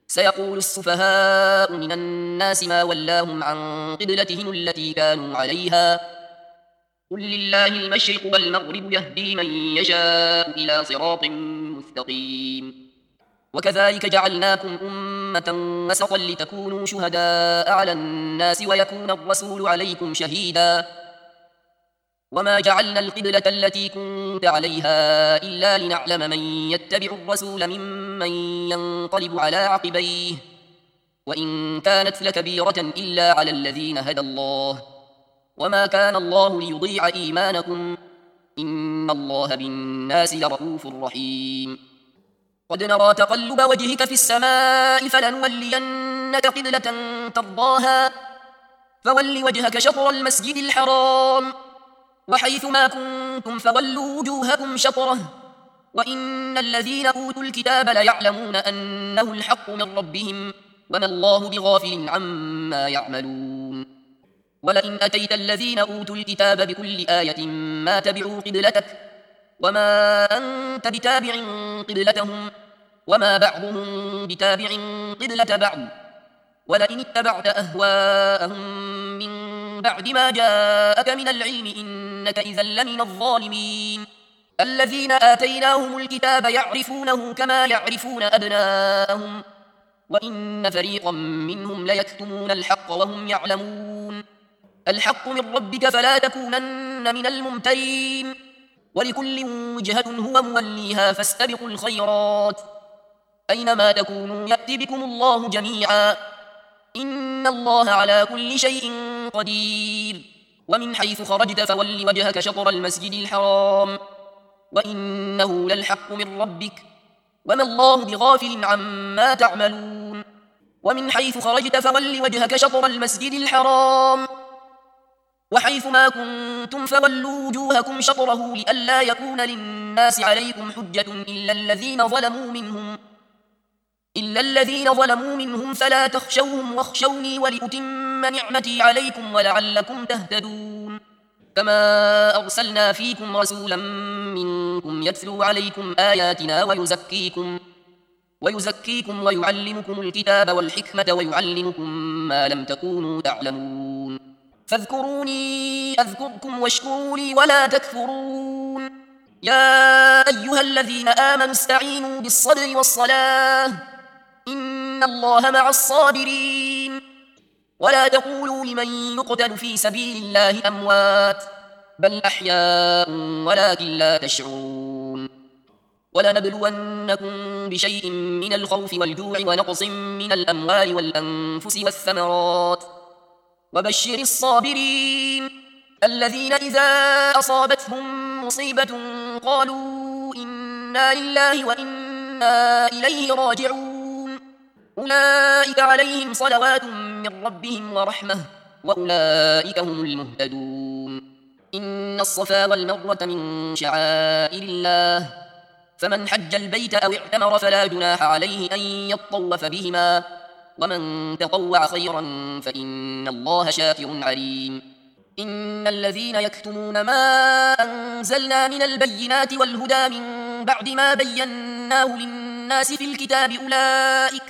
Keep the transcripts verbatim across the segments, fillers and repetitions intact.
سيقول السفهاء من الناس ما ولاهم عن قبلتهم التي كانوا عليها قل لله المشرق والمغرب يهدي من يشاء إلى صراط مستقيم وكذلك جعلناكم أمة وسطا لتكونوا شهداء على الناس ويكون الرسول عليكم شهيدا وما جعلنا القبلة التي كنت عليها إلا لنعلم من يتبع الرسول ممن ينقلب على عقبيه وإن كانت لكبيرة إلا على الذين هدى الله وما كان الله ليضيع إيمانكم إن الله بالناس لرؤوف رحيم قد نرى تقلب وجهك في السماء فلنولينك قبلة ترضاها فول وجهك شطر المسجد الحرام وحيث ما كنتم فولوا وجوهكم شطره وإن الذين أوتوا الكتاب ليعلمون أنه الحق من ربهم وما الله بغافل عما يعملون ولئن أتيت الذين أوتوا الكتاب بكل آية ما تبعوا قبلتك وما أنت بتابع قبلتهم وما بعضهم بتابع قبلة بعض ولئن اتبعت أهواءهم من بعد ما جاءك من العلم إنك إذا لمن الظالمين الذين آتيناهم الكتاب يعرفونه كما يعرفون أبناءهم وإن فريقا منهم ليكتمون الحق وهم يعلمون الحق من ربك فلا تكونن من الممترين ولكل وجهة هو موليها فاستبقوا الخيرات أينما تكونوا يأتي بكم الله جميعا إن الله على كل شيء قدير ومن حيث خرجت فول وجهك شطر المسجد الحرام وإنه للحق من ربك وما الله بغافل عما تعملون ومن حيث خرجت فول وجهك شطر المسجد الحرام وحيث ما كنتم فولوا وجوهكم شطره لئلا يكون للناس عليكم حجة إلا الذين ظلموا منهم إلا الذين ظلموا منهم فلا تخشوهم واخشوني ولأتم نعمتي عليكم ولعلكم تهتدون كما أرسلنا فيكم رسولا منكم يتلو عليكم آياتنا ويزكيكم ويزكيكم ويعلمكم الكتاب والحكمة ويعلمكم ما لم تكونوا تعلمون فاذكروني أذكركم واشكروا لي ولا تكفرون يا أيها الذين آمنوا استعينوا بالصبر والصلاة إن الله مع الصابرين ولا تقولوا لمن يقتل في سبيل الله أموات بل أحياء ولكن لا تشعرون ولنبلونكم بشيء من الخوف والجوع ونقص من الأموال والأنفس والثمرات وبشر الصابرين الذين إذا أصابتهم مصيبة قالوا إنا لله وإنا إليه راجعون أولئك عليهم صلوات من ربهم ورحمة وأولئك هم المهتدون إن الصفا والمروة من شعائر الله فمن حج البيت أو اعتمر فلا جناح عليه أن يطوف بهما ومن تطوع خيرا فإن الله شاكر عليم إن الذين يكتمون ما أنزلنا من البينات والهدى من بعد ما بيناه للناس في الكتاب أولئك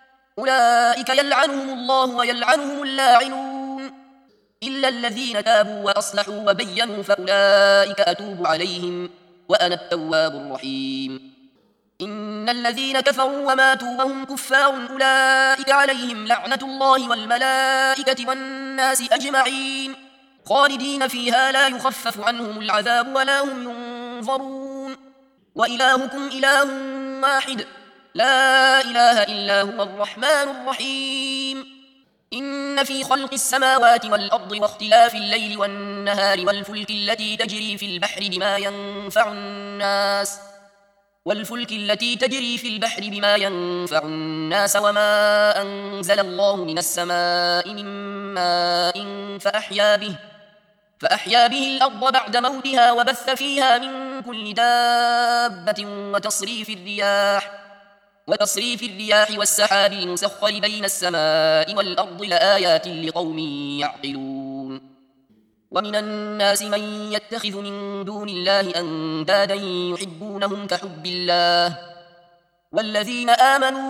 أولئك يلعنهم الله ويلعنهم اللاعنون إلا الذين تابوا وأصلحوا وبينوا فأولئك أتوب عليهم وأنا التواب الرحيم إن الذين كفروا وماتوا وهم كفار أولئك عليهم لعنة الله والملائكة والناس أجمعين خالدين فيها لا يخفف عنهم العذاب ولا هم ينظرون وإلهكم إله واحد لا إله إلا هو الرحمن الرحيم إن في خلق السماوات والأرض واختلاف الليل والنهار والفلك التي تجري في البحر بما ينفع الناس والفلك التي تجري في البحر بما ينفع الناس وما أنزل الله من السماء من ماء فأحيا به فأحيا به الأرض بعد موتها وبث فيها من كل دابة وتصريف الرياح وتصريف الرياح والسحاب المسخر بين السماء والأرض لآيات لقوم يعقلون ومن الناس من يتخذ من دون الله أندادا يحبونهم كحب الله والذين آمنوا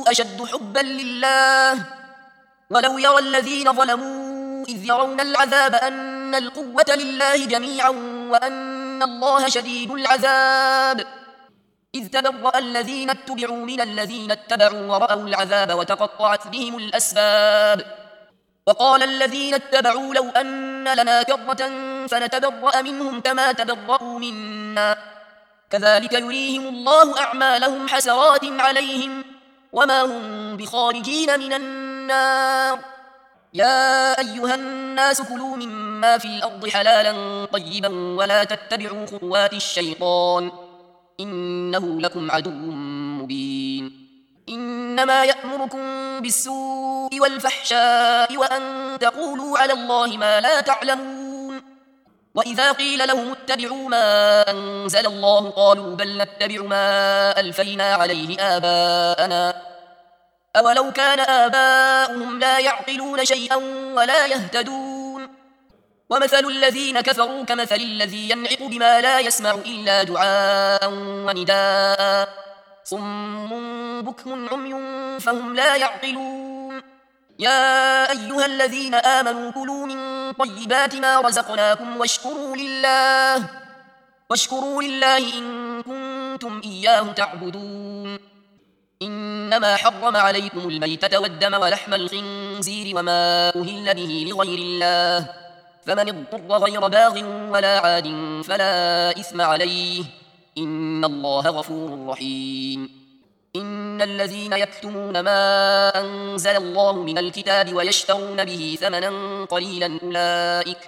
أشد حبا لله. ولو يرى الذين ظلموا إذ يرون العذاب أن القوة لله جميعا وأن الله شديد العذاب إذ تبرأ الذين اتبعوا من الذين اتبعوا ورأوا العذاب وتقطعت بهم الأسباب. وقال الذين اتبعوا لو أن لنا كرة فنتبرأ منهم كما تبرأوا منا كذلك يريهم الله أعمالهم حسرات عليهم وما هم بخارجين من النار. يا أيها الناس كلوا مما في الأرض حلالا طيبا ولا تتبعوا خطوات الشيطان إنه لكم عدو مبين. إنما يأمركم بالسوء والفحشاء وأن تقولوا على الله ما لا تعلمون. وإذا قيل لهم اتبعوا ما أنزل الله قالوا بل نتبع ما ألفينا عليه آباءنا أولو كان آباؤهم لا يعقلون شيئا ولا يهتدون. ومثل الذين كفروا كمثل الذي ينعق بما لا يسمع إلا دعاء ونداء صم بكم عمي فهم لا يعقلون. يا أيها الذين آمنوا كلوا من طيبات ما رزقناكم واشكروا لله واشكروا لله إن كنتم إياه تعبدون. إنما حرم عليكم الميتة والدم ولحم الخنزير وما أهل به لغير الله فمن اضطر غير باغ ولا عاد فلا إثم عليه إن الله غفور رحيم. إن الذين يكتمون ما أنزل الله من الكتاب ويشترون به ثمنا قليلا أولئك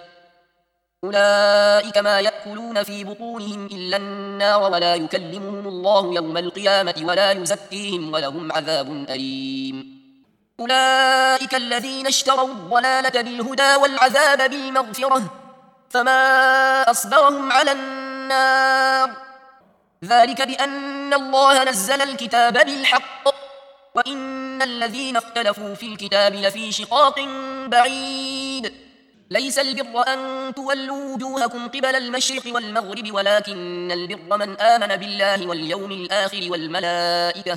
أولئك ما يأكلون في بطونهم إلا النار ولا يكلمهم الله يوم القيامة ولا يزكيهم ولهم عذاب أليم. أولئك الذين اشتروا الضلالة بالهدى والعذاب بالمغفرة فما أصبرهم على النار ذلك بأن الله نزل الكتاب بالحق وإن الذين اختلفوا في الكتاب لفي شقاق بعيد. ليس البر أن تولوا وجوهكم قبل المشرق والمغرب ولكن البر من آمن بالله واليوم الآخر والملائكة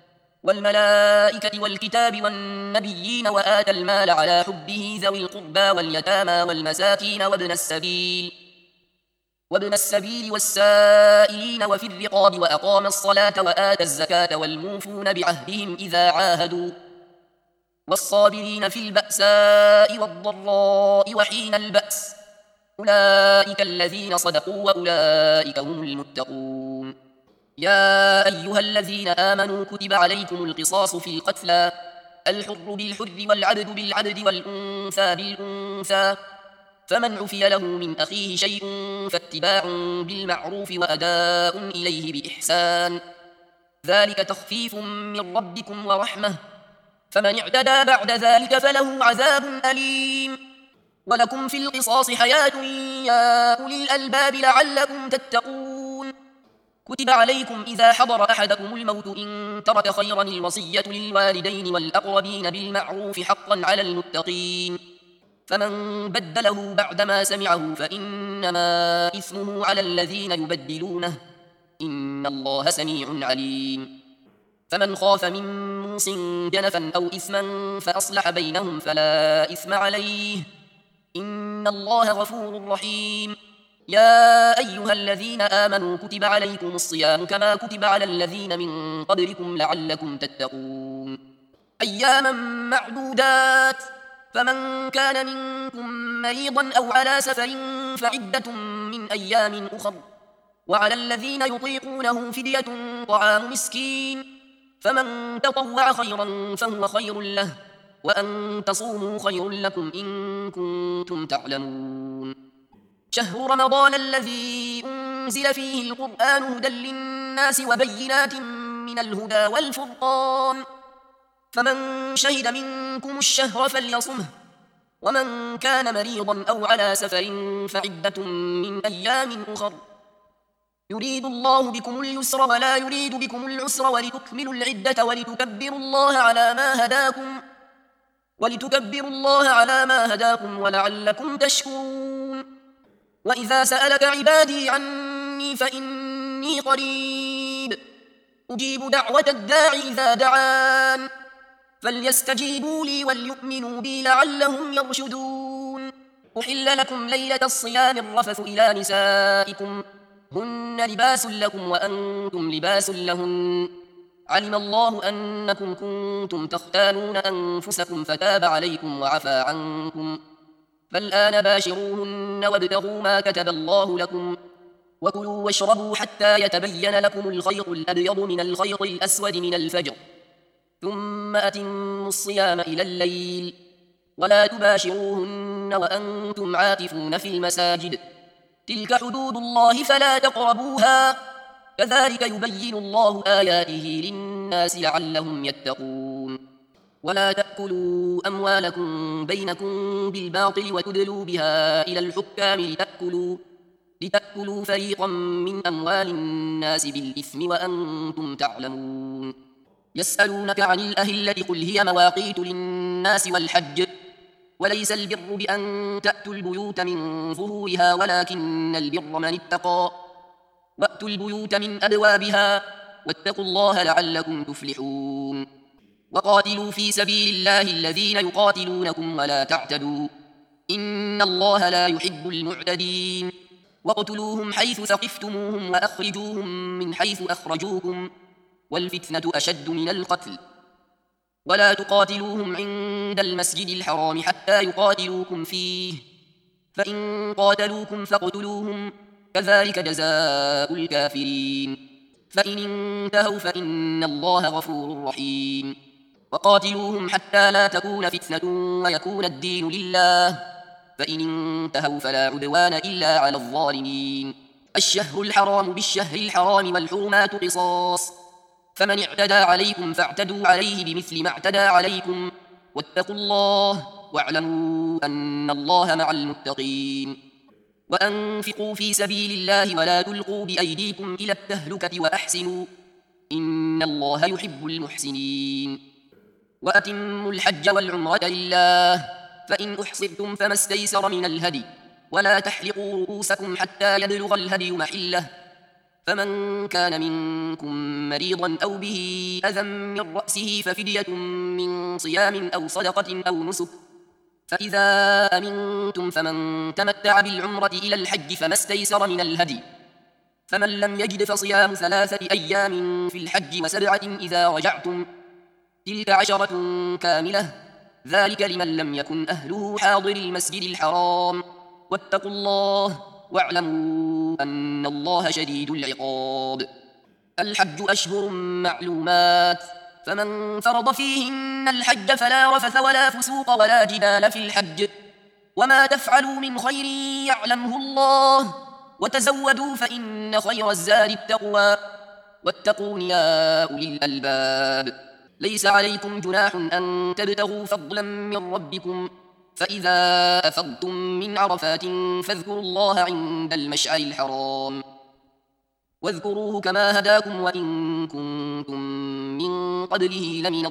والملائكة والكتاب والنبيين وآتى المال على حبه ذوي القربى واليتامى والمساكين وابن السبيل وابن السبيل والسائلين وفي الرقاب وأقام الصلاة وآتى الزكاة والموفون بعهدهم إذا عاهدوا والصابرين في البأساء والضراء وحين البأس أولئك الذين صدقوا وأولئك هم المتقون. يا أيها الذين آمنوا كتب عليكم القصاص في القتلى الحر بالحر والعبد بالعبد والأنثى بالأنثى فمن عفي له من أخيه شيء فاتباع بالمعروف وأداء إليه بإحسان ذلك تخفيف من ربكم ورحمة فمن اعتدى بعد ذلك فله عذاب أليم. ولكم في القصاص حياة يا أولي الألباب لعلكم تتقون. كتب عليكم إذا حضر أحدكم الموت إن ترك خيرا الوصية للوالدين والأقربين بالمعروف حقا على المتقين فمن بدله بعدما سمعه فإنما إثمه على الذين يبدلونه إن الله سميع عليم. فمن خاف من موص جنفا أو إثما فأصلح بينهم فلا إثم عليه إن الله غفور رحيم. يا أيها الذين آمنوا كتب عليكم الصيام كما كتب على الذين من قبلكم لعلكم تتقون. أياما معدودات فمن كان منكم مريضا أو على سفر فعدة من أيام أخر وعلى الذين يطيقونه فدية طعام مسكين فمن تطوع خيرا فهو خير له وأن تصوموا خير لكم إن كنتم تعلمون. شهر رمضان الذي أنزل فيه القرآن هدى للناس وبينات من الهدى والفرقان فمن شهد منكم الشهر فليصمه ومن كان مريضا أو على سفر فعدة من أيام أخر يريد الله بكم اليسر ولا يريد بكم العسر ولتكملوا العدة ولتكبروا الله على ما هداكم ولتكبروا الله على ما هداكم ولعلكم تشكرون. وإذا سألك عبادي عني فإني قريب أجيب دعوة الداعي إذا دعان فليستجيبوا لي وليؤمنوا بي لعلهم يرشدون. أحل لكم ليلة الصيام الرفث إلى نسائكم هن لباس لكم وأنتم لباس لهن علم الله أنكم كنتم تختانون أنفسكم فتاب عليكم وعفى عنكم فالآن باشروهن وابتغوا ما كتب الله لكم وكلوا واشربوا حتى يتبين لكم الخيط الأبيض من الخيط الأسود من الفجر ثم أتموا الصيام إلى الليل ولا تباشروهن وأنتم عاكفون في المساجد تلك حدود الله فلا تقربوها كذلك يبين الله آياته للناس لعلهم يتقون. ولا تأكلوا أموالكم بينكم بالباطل وتدلوا بها إلى الحكام لتأكلوا, لتأكلوا فريقا من أموال الناس بالإثم وأنتم تعلمون. يسألونك عن الأهلة قل هي مواقيت للناس والحج وليس البر بأن تأتوا البيوت من ظهورها ولكن البر من اتقى وأتوا البيوت من أبوابها واتقوا الله لعلكم تفلحون. وقاتلوا في سبيل الله الذين يقاتلونكم ولا تعتدوا إن الله لا يحب المعتدين. واقتلوهم حيث ثقفتموهم وأخرجوهم من حيث أخرجوكم والفتنة أشد من القتل ولا تقاتلوهم عند المسجد الحرام حتى يقاتلوكم فيه فإن قاتلوكم فاقتلوهم كذلك جزاء الكافرين فإن انتهوا فإن الله غفور رحيم. وقاتلوهم حتى لا تكون فتنة ويكون الدين لله فإن انتهوا فلا عدوان إلا على الظالمين. الشهر الحرام بالشهر الحرام والحرمات قصاص فمن اعتدى عليكم فاعتدوا عليه بمثل ما اعتدى عليكم واتقوا الله واعلموا أن الله مع المتقين. وأنفقوا في سبيل الله ولا تلقوا بأيديكم إلى التهلكة وأحسنوا إن الله يحب المحسنين. وأتموا الحج والعمرة لله فإن أحصرتم فما استيسر من الهدي ولا تحلقوا رؤوسكم حتى يبلغ الهدي محله فمن كان منكم مريضا أو به أذى من رأسه ففدية من صيام أو صدقة أو نسك فإذا أمنتم فمن تمتع بالعمرة إلى الحج فما استيسر من الهدي فمن لم يجد فصيام ثلاثة أيام في الحج وسبعة إذا رجعتم تلك عشرة كاملة ذلك لمن لم يكن أهله حاضر المسجد الحرام واتقوا الله واعلموا أن الله شديد العقاب. الحج أشهر معلومات فمن فرض فيهن الحج فلا رفث ولا فسوق ولا جدال في الحج وما تفعلوا من خير يعلمه الله وتزودوا فإن خير الزاد التقوى واتقون يا أولي الألباب. ليس عليكم جناح أن تبتغوا فضلا من ربكم فإذا أفضتم من عرفات فاذكروا الله عند المشعر الحرام واذكروه كما هداكم وإن كنتم من قبله لمن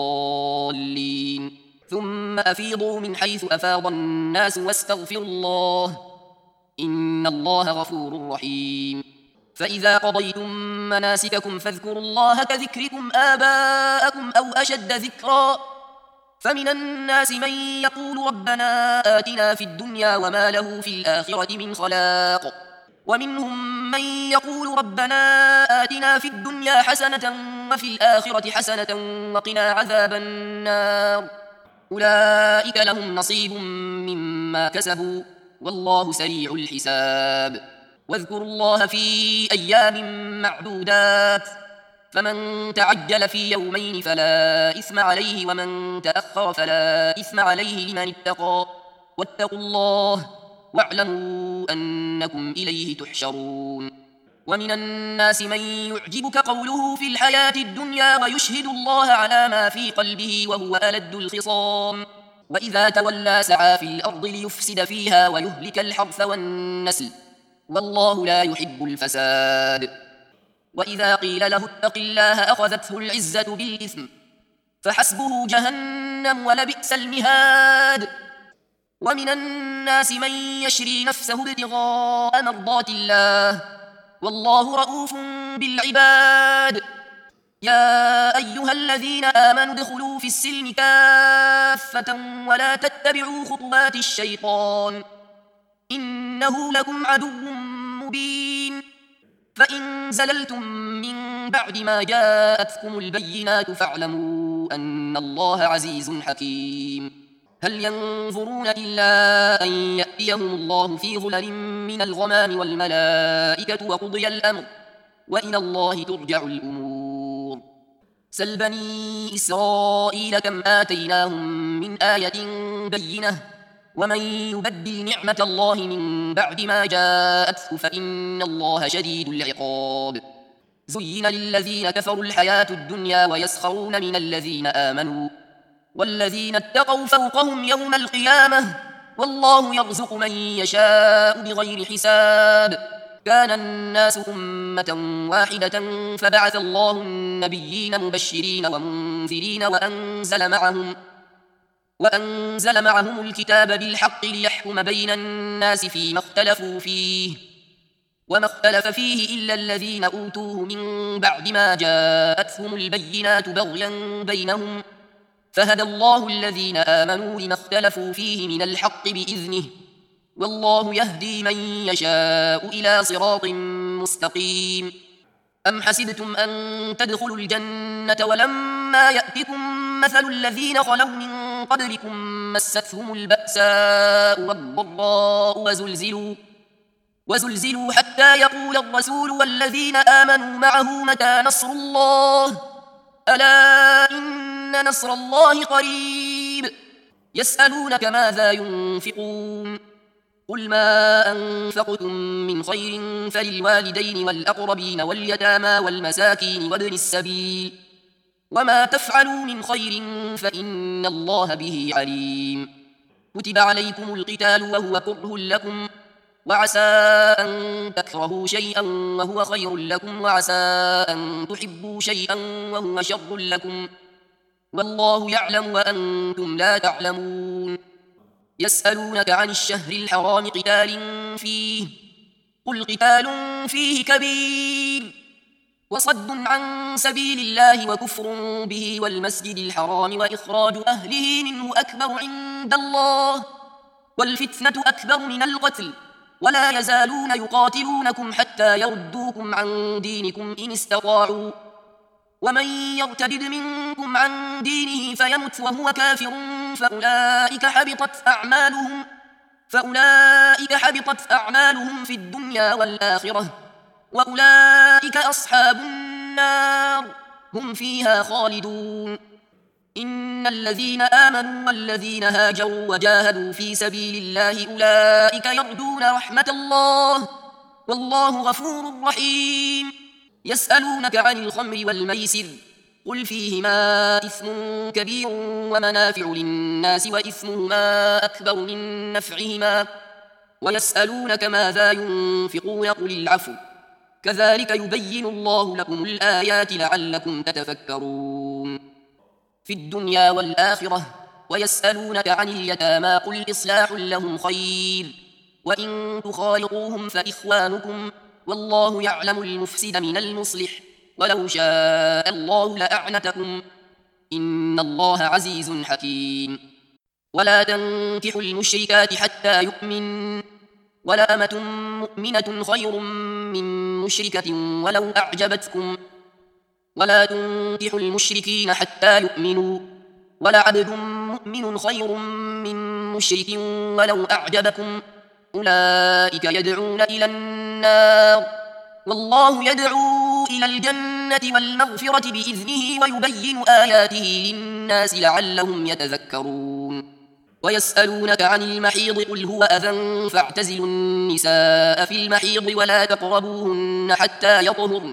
الضالين ثم أفيضوا من حيث أفاض الناس واستغفروا الله إن الله غفور رحيم. فإذا قضيتم مناسككم فاذكروا الله كذكركم آباءكم أو أشد ذكرا فمن الناس من يقول ربنا آتنا في الدنيا وما له في الآخرة من خلاق ومنهم من يقول ربنا آتنا في الدنيا حسنة وفي الآخرة حسنة وقنا عذاب النار أولئك لهم نصيب مما كسبوا والله سريع الحساب. واذكروا الله في أيام معدودات فمن تعجل في يومين فلا إثم عليه ومن تأخر فلا إثم عليه لمن اتقى واتقوا الله واعلموا أنكم إليه تحشرون. ومن الناس من يعجبك قوله في الحياة الدنيا ويشهد الله على ما في قلبه وهو ألد الخصام وإذا تولى سعى في الأرض ليفسد فيها ويهلك الحرث والنسل والله لا يحب الفساد. وإذا قيل له اتق الله أخذته العزة بالإثم فحسبه جهنم ولبئس المهاد. ومن الناس من يشري نفسه ابتغاء مرضات الله والله رؤوف بالعباد. يا أيها الذين آمنوا ادخلوا في السلم كافة ولا تتبعوا خطوات الشيطان إنه لكم عدو مبين. فإن زللتم من بعد ما جاءتكم البينات فاعلموا أن الله عزيز حكيم. هل ينظرون إلا أن يأتيهم الله في ظلل من الغمام والملائكة وقضي الأمر وإلى الله ترجع الأمور. سل بني إسرائيل كم آتيناهم من آية بينة ومن يبدل نعمة الله من بعد ما جاءته فإن الله شديد العقاب. زين للذين كفروا الحياة الدنيا ويسخرون من الذين آمنوا والذين اتقوا فوقهم يوم القيامة والله يرزق من يشاء بغير حساب. كان الناس أمة واحدة فبعث الله النبيين مبشرين ومنذرين وأنزل معهم وأنزل معهم الكتاب بالحق ليحكم بين الناس فيما اختلفوا فيه وما اختلف فيه إلا الذين أوتوه من بعد ما جاءتهم البينات بغيا بينهم فهدى الله الذين آمنوا لما اختلفوا فيه من الحق بإذنه والله يهدي من يشاء إلى صراط مستقيم. أم حسبتم أن تدخلوا الجنة ولما يأتكم مثل الذين خلوا من قبلكم مستهم البأساء والضراء وزلزلوا وزلزلوا حتى يقول الرسول والذين آمنوا معه متى نصر الله ألا إن نصر الله قريب. يسألونك ماذا ينفقون قل ما أنفقتم من خير فللوالدين والأقربين واليتامى والمساكين وابن السبيل وما تفعلوا من خير فإن الله به عليم. كتب عليكم القتال وهو كره لكم وعسى أن تكرهوا شيئا وهو خير لكم وعسى أن تحبوا شيئا وهو شر لكم والله يعلم وأنتم لا تعلمون. يسألونك عن الشهر الحرام قتال فيه قل قتال فيه كبير وصد عن سبيل الله وكفر به والمسجد الحرام وإخراج أهله منه أكبر عند الله والفتنة أكبر من القتل ولا يزالون يقاتلونكم حتى يردوكم عن دينكم إن استطاعوا ومن يرتد منكم عن دينه فيمت وهو كافر فأولئك حبطت أعمالهم فأولئك حبطت أعمالهم في الدنيا والآخرة وأولئك أصحاب النار هم فيها خالدون. إن الذين آمنوا والذين هاجروا وجاهدوا في سبيل الله أولئك يرجون رحمة الله والله غفور رحيم. يسألونك عن الخمر والميسر قل فيهما إثم كبير ومنافع للناس وإثمهما أكبر من نفعهما ويسألونك ماذا ينفقون قل العفو كذلك يبين الله لكم الآيات لعلكم تتفكرون. في الدنيا والآخرة ويسألونك عن اليتامى قل إصلاح لهم خير وإن تخالطوهم فإخوانكم والله يعلم المفسد من المصلح ولو شاء الله لأعنتكم إن الله عزيز حكيم. ولا تنكحوا المشركات حتى يؤمن ولأمة مؤمنة خير من مشركة ولو أعجبتكم ولا تنكحوا المشركين حتى يؤمنوا ولعبد مؤمن خير من مشرك ولو أعجبكم أولئك يدعون إلى النار والله يدعو إلى الجنة والمغفرة بإذنه ويبين آياته للناس لعلهم يتذكرون. ويسألونك عن المحيض قل هو أذى فاعتزلوا النساء في المحيض ولا تقربوهن حتى يطهرن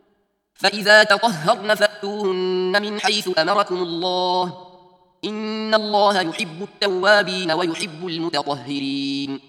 فإذا تطهرن فأتوهن من حيث أمركم الله إن الله يحب التوابين ويحب المتطهرين.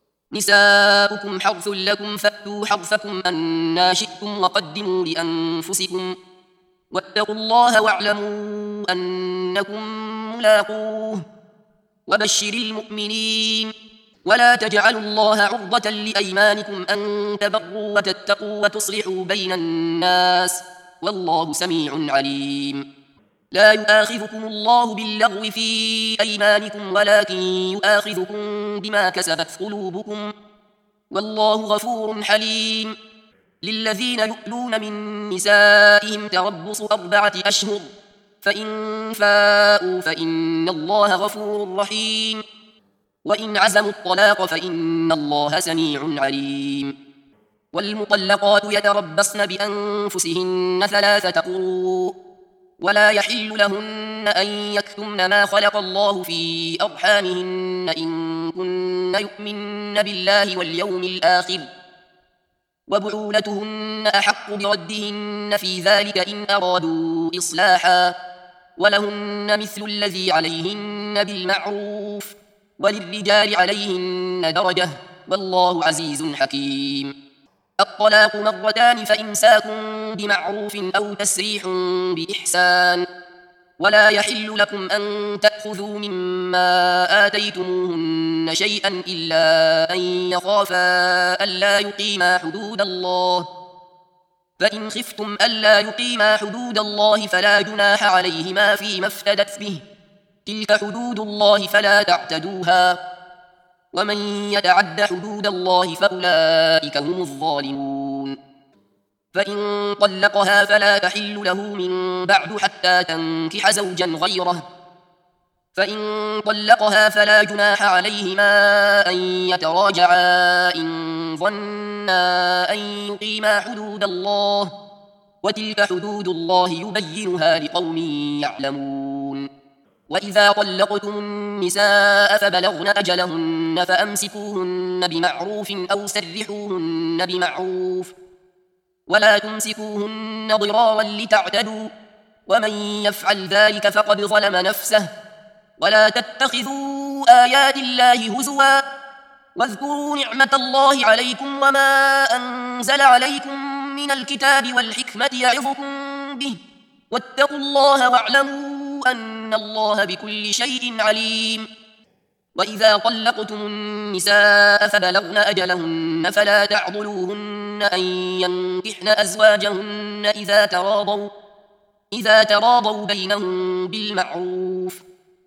نساؤكم حرث لكم فأتوا حرثكم أنى شئتم وقدموا لأنفسكم واتقوا الله واعلموا أنكم ملاقوه وبشر المؤمنين. ولا تجعلوا الله عرضة لأيمانكم أن تبروا وتتقوا وتصلحوا بين الناس والله سميع عليم. لا يؤاخذكم الله باللغو في أيمانكم ولكن يؤاخذكم بما كسبت قلوبكم والله غفور حليم. للذين يؤلون من نسائهم تربص أربعة أشهر فإن فاءوا فإن الله غفور رحيم. وإن عزموا الطلاق فإن الله سميع عليم. والمطلقات يتربصن بأنفسهن ثلاثة قروء ولا يحل لهن أن يكتمن ما خلق الله في أرحامهن إن كن يؤمن بالله واليوم الآخر وبعولتهن أحق بردهن في ذلك إن أرادوا إصلاحا ولهن مثل الذي عليهن بالمعروف وللرجال عليهن درجة والله عزيز حكيم. الطلاق مرتان فإمساك بمعروف أو تسريح بإحسان ولا يحل لكم أن تأخذوا مما آتيتموهن شيئا إلا أن يخافا ألا يقيما حدود الله فإن خفتم ألا يقيما حدود الله فلا جناح عليهما فيما افتدت به تلك حدود الله فلا تعتدوها ومن يتعد حدود الله فأولئك هم الظالمون. فإن طلقها فلا تحل له من بعد حتى تنكح زوجا غيره فإن طلقها فلا جناح عليهما أن يتراجعا إن ظنا أن يقيما حدود الله وتلك حدود الله يبينها لقوم يعلمون. وإذا طلقتم النساء فبلغن أجلهن فأمسكوهن بمعروف أو سرحوهن بمعروف ولا تمسكوهن ضرارا لتعتدوا ومن يفعل ذلك فقد ظلم نفسه ولا تتخذوا آيات الله هزوا واذكروا نعمة الله عليكم وما أنزل عليكم من الكتاب والحكمة يعظكم به واتقوا الله واعلموا أن الله بكل شيء عليم. وإذا طلقتم النساء فبلغن أجلهن فلا تعضلوهن أن ينكحن أزواجهن إذا تراضوا إذا تراضوا بينهم بالمعروف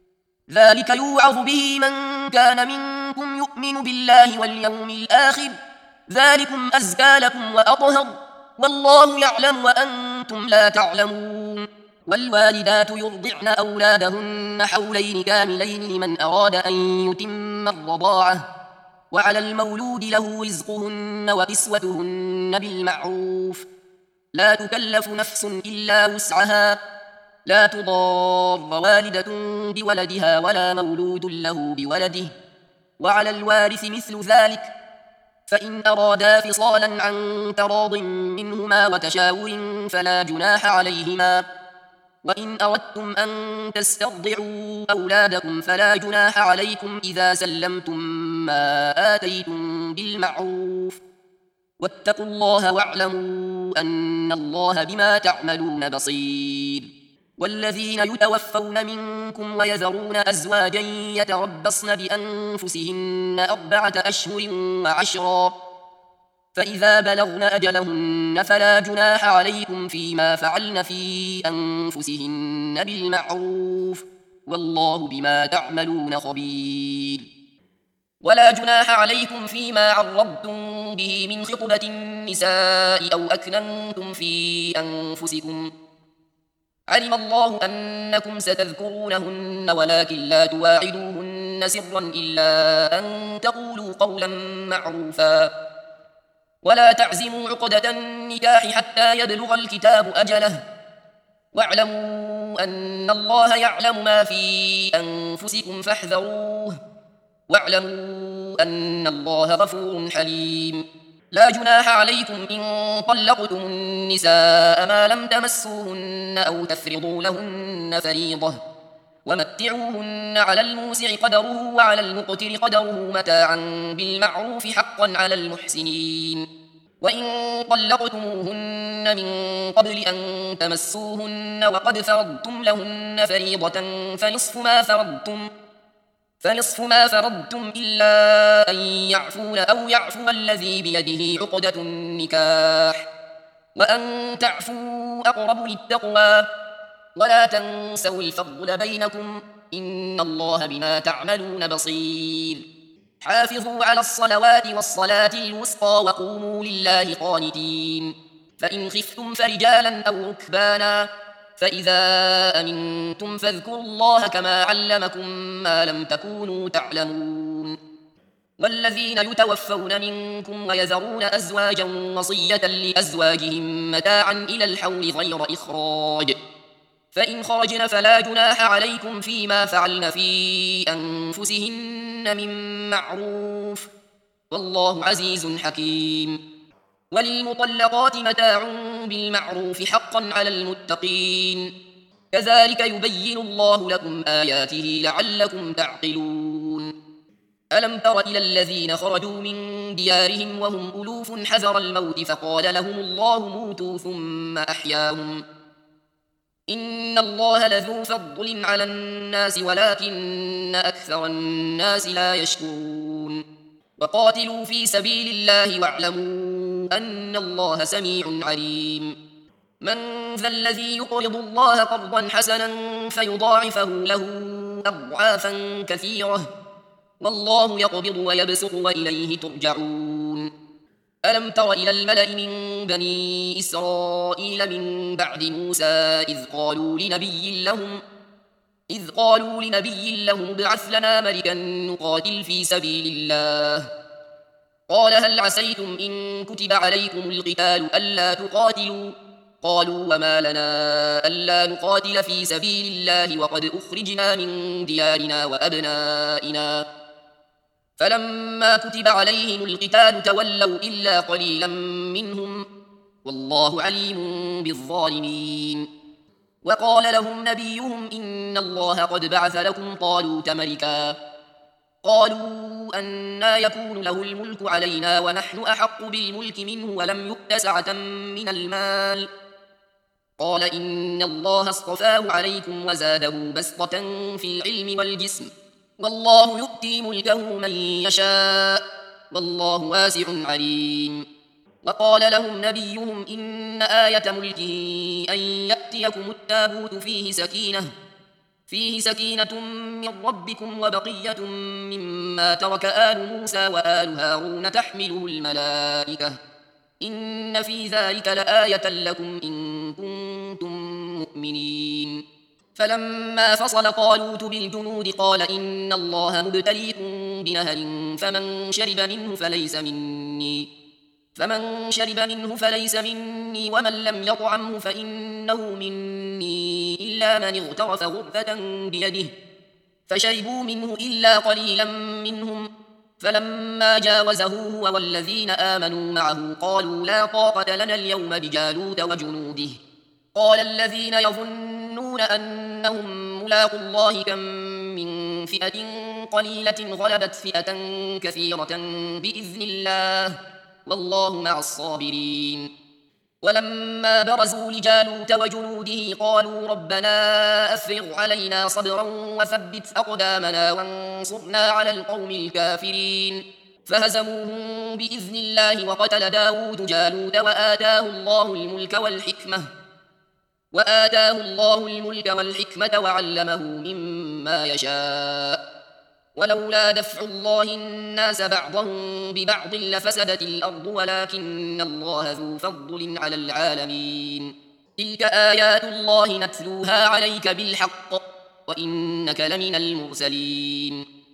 ذلك يوعظ به من كان منكم يؤمن بالله واليوم الآخر ذلكم أزكى لكم وأطهر والله يعلم وأنتم لا تعلمون. والوالدات يرضعن أولادهن حولين كاملين لمن أراد أن يتم الرضاعة وعلى المولود له رزقهن وكسوتهن بالمعروف لا تكلف نفس إلا وسعها لا تضار والدة بولدها ولا مولود له بولده وعلى الوارث مثل ذلك فإن أرادا فصالا عن تراض منهما وتشاور فلا جناح عليهما وإن أردتم أن تسترضعوا أولادكم فلا جناح عليكم إذا سلمتم ما آتيتم بالمعروف واتقوا الله واعلموا أن الله بما تعملون بصير. والذين يتوفون منكم ويذرون أزواجا يتربصن بأنفسهن أربعة أشهر وعشرا فإذا بلغن أجلهن فلا جناح عليكم فيما فعلن في أنفسهن بالمعروف والله بما تعملون خبير. ولا جناح عليكم فيما عرضتم به من خطبة النساء أو أكننتم في أنفسكم علم الله أنكم ستذكرونهن ولكن لا تواعدوهن سرا إلا أن تقولوا قولا معروفا ولا تعزموا عقدة النكاح حتى يبلغ الكتاب أجله واعلموا أن الله يعلم ما في أنفسكم فاحذروه واعلموا أن الله غفور حليم. لا جناح عليكم إن طلقتم النساء ما لم تمسوهن أو تفرضوا لهن فريضة ومتعوهن على الموسع قدره وعلى المقتر قدره متاعا بالمعروف حقا على المحسنين. وإن طلقتموهن من قبل أن تمسوهن وقد فرضتم لهن فريضة فنصف ما فرضتم فنصف ما فرضتم إلا أن يعفون أو يعفو الذي بيده عقدة النكاح وأن تعفوا أقرب للتقوى ولا تنسوا الفضل بينكم إن الله بما تعملون بصير حافظوا على الصلوات والصلاة الوسطى وقوموا لله قانتين فإن خفتم فرجالا أو ركبانا فإذا أمنتم فاذكروا الله كما علمكم ما لم تكونوا تعلمون والذين يتوفون منكم ويذرون أزواجا وصية لأزواجهم متاعا إلى الحول غير إخراج فإن خرجن فلا جناح عليكم فيما فعلن في أنفسهن من معروف والله عزيز حكيم وللمطلقات متاع بالمعروف حقا على المتقين كذلك يبين الله لكم آياته لعلكم تعقلون ألم تر إلى الذين خرجوا من ديارهم وهم ألوف حذر الموت فقال لهم الله موتوا ثم أحياهم إن الله لذو فضل على الناس ولكن أكثر الناس لا يشكرون وقاتلوا في سبيل الله واعلموا أن الله سميع عليم من ذا الذي يقرض الله قرضا حسنا فيضاعفه له أضعافا كثيرة والله يقبض ويبسط وإليه ترجعون ألم تر إلى الملأ من بني إسرائيل من بعد موسى إذ قالوا لنبي لهم إذ قالوا لنبي لهم ابعث لنا ملكا نقاتل في سبيل الله قال هل عسيتم إن كتب عليكم القتال ألا تقاتلوا قالوا وما لنا ألا نقاتل في سبيل الله وقد أخرجنا من ديارنا وأبنائنا فلما كتب عليهم القتال تولوا إلا قليلا منهم والله عليم بالظالمين وقال لهم نبيهم إن الله قد بعث لكم طالوت ملكا قالوا أنى يكون له الملك علينا ونحن أحق بالملك منه ولم يؤت سعة من المال قال إن الله اصطفاه عليكم وزاده بسطة في العلم والجسم والله يؤتي ملكه من يشاء والله واسع عليم وقال لهم نبيهم إن آية ملكه أن يأتيكم التابوت فيه سكينة فيه سكينة من ربكم وبقية مما ترك آل موسى وآل هارون تحمله الملائكة إن في ذلك لآية لكم إن كنتم مؤمنين فلما فصل طالوت بالجنود قال إن الله مبتليكم بنهر فمن شرب منه فليس مني فمن شرب منه فليس مني ومن لم يطعمه فإنه مني إلا من اغترف غرفة بيده فشربوا منه إلا قليلا منهم فلما جاوزه هو والذين آمنوا معه قالوا لا طاقة لنا اليوم بجالوت وجنوده قال الذين يظنون أنهم ملاقوا الله كم من فئة قليلة غلبت فئة كثيرة بإذن الله والله مع الصابرين ولما برزوا لجالوت وجنوده قالوا ربنا أفرغ علينا صبرا وثبت أقدامنا وانصرنا على القوم الكافرين فهزموهم بإذن الله وقتل داود جالوت وآتاه الله الملك والحكمة وآتاه الله الملك والحكمة وعلمه مما يشاء ولولا دفع الله الناس بعضهم ببعض لفسدت الأرض ولكن الله ذو فضل على العالمين تلك آيات الله نتلوها عليك بالحق وإنك لمن المرسلين